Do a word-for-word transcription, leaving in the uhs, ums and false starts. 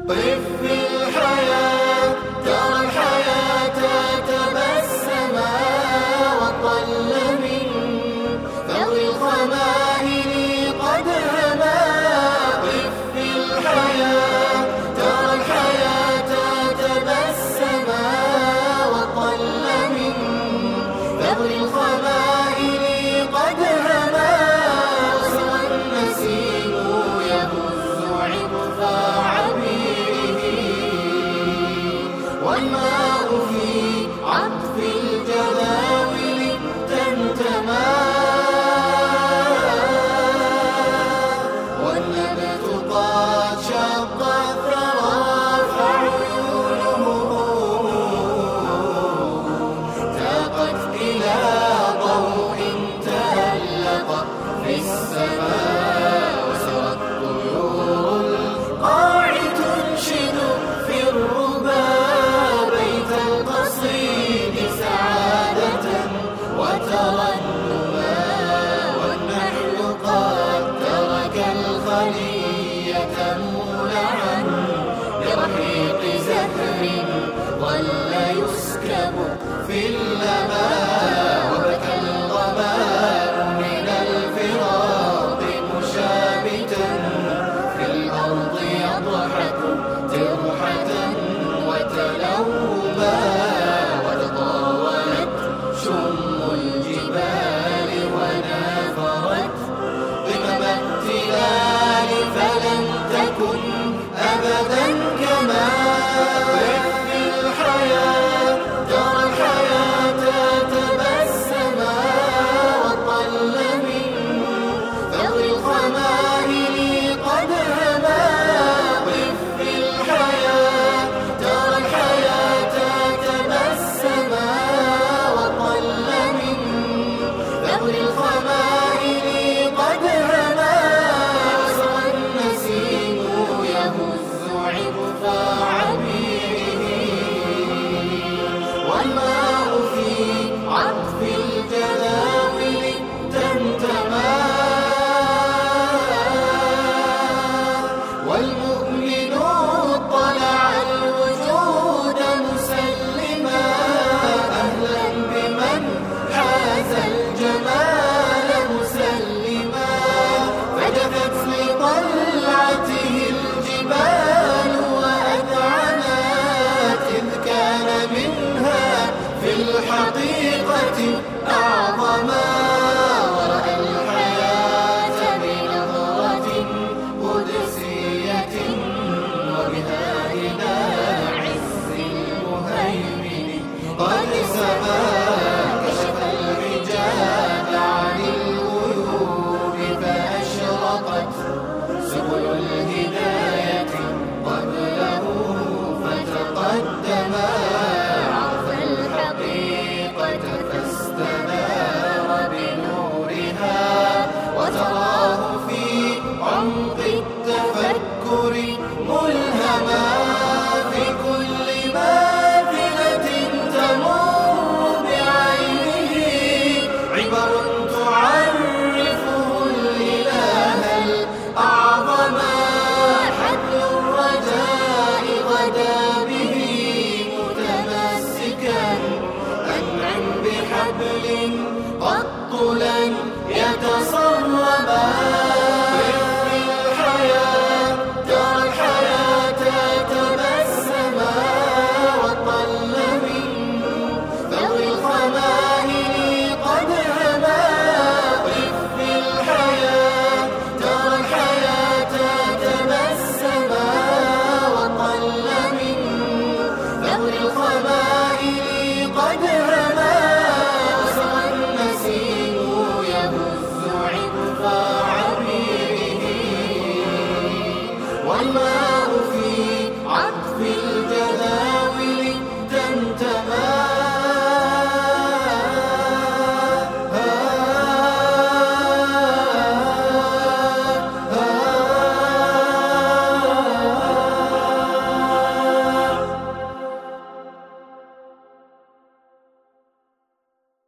طف في الحياة ترى الحياة تبسما وطل من ذوي الخمائل قد هما. طف في الحياة ترى الحياة تبسما وطل من ذوي الخمائل قد هما. وسوى النسيم يهز عطف عبيره والماء في عطف الجداول تنتمى. والنبت قد شق الثرى فعيونه تاقت إلى ضوء تألق في السماء. وسرى الطيور القاع تنشد في الربا بيت القصيد سعادة وترنما. والنحل قد ترك الخلية مولعا برحيق زهر ظل يسكب في اللماء. وبكى الغمام من الفراق مشابتا في الأرض يضحك ترحة وتلوما. وتطاولت شم الجبال ونافرت قمم التلال فلم تكن أبدا كما. طف في الحياة ترى الحياة تبسما وطل من ذوي الخمائل قد هما. طف في الحياة ترى الحياة تبسما وطل من ذوي الخمائل قد هما. وسوى النسيم يهز عطف عبيره والماء في عطف الجداول تنتمى. والمؤمن اطلع الوجود مسلما أهلا بمن حاز الجمال مسلما. فجفت لطلعته الجبال وأذعنت إذ كان منها في الحقيقة أعظما. ورأى الحياة بنظرة قدسية وبها إلى عز المهيمن قد سما. كشف الحجاب عن الغيوب فأشرقت سبل الهداية قبله فتقدما. عرف الحقيقة فاستنار بنورها وتراه في عمق التفكر ملهما. في كل ماثلة تمر بعينه عبر تعرفه الإله الأعظما. حبل الرجاء غدا به متمسكا أنعم بحبل قط لن يتصرما.